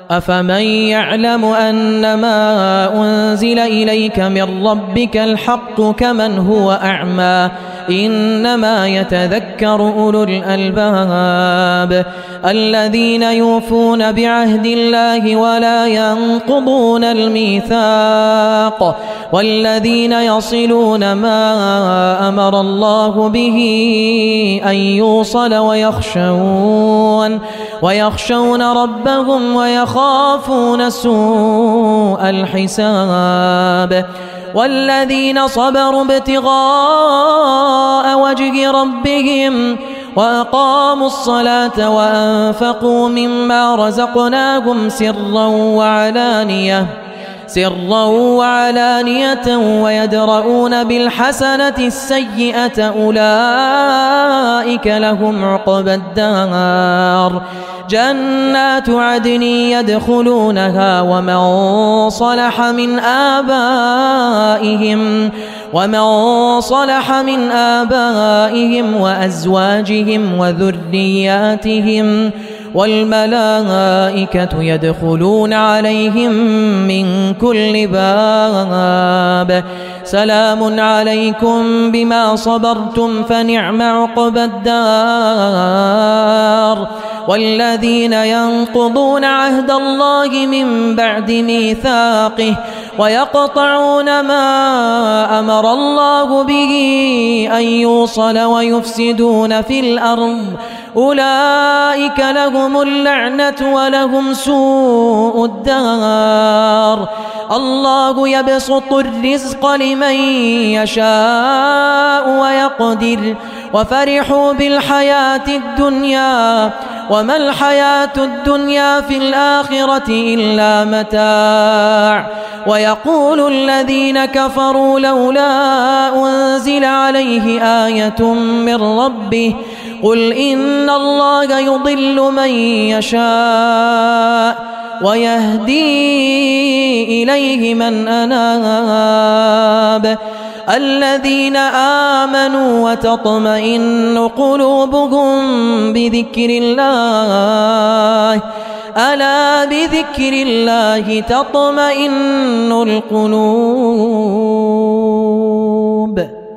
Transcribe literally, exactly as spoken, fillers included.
أفمن يعلم أنما أنزل إليك من ربك الحق كمن هو أعمى إنما يتذكر أولو الألباب الذين يوفون بعهد الله ولا ينقضون الميثاق والذين يصلون ما أمر الله به أن يوصل ويخشون ويخشون ربهم ويخافون سوء الحساب والذين صبروا ابتغاء وجه ربهم وأقاموا الصلاة وأنفقوا مما رزقناهم سرا وعلانية سرا وعلانية ويدرؤون بالحسنة السيئة أولئك لهم عقبى الدار جنات عدن يدخلونها ومن صلح من آبائهم ومن صلح من آبائهم وأزواجهم وذرياتهم والملائكة يدخلون عليهم من كل باب سلام عليكم بما صبرتم فنعم عقبى الدار والذين ينقضون عهد الله من بعد ميثاقه ويقطعون ما أمر الله به أن يوصل ويفسدون في الأرض أولئك لهم اللعنة ولهم سوء الدار الله يبسط الرزق لمن يشاء ويقدر وفرحوا بالحياة الدنيا وما الحياة الدنيا في الآخرة إلا متاع ويقول الذين كفروا لولا أنزل عليه آية من ربه قل إن الله يضل من يشاء ويهدي إليه من أناب الذين آمنوا وتطمئن قلوبهم بذكر الله ألا بذكر الله تطمئن القلوب.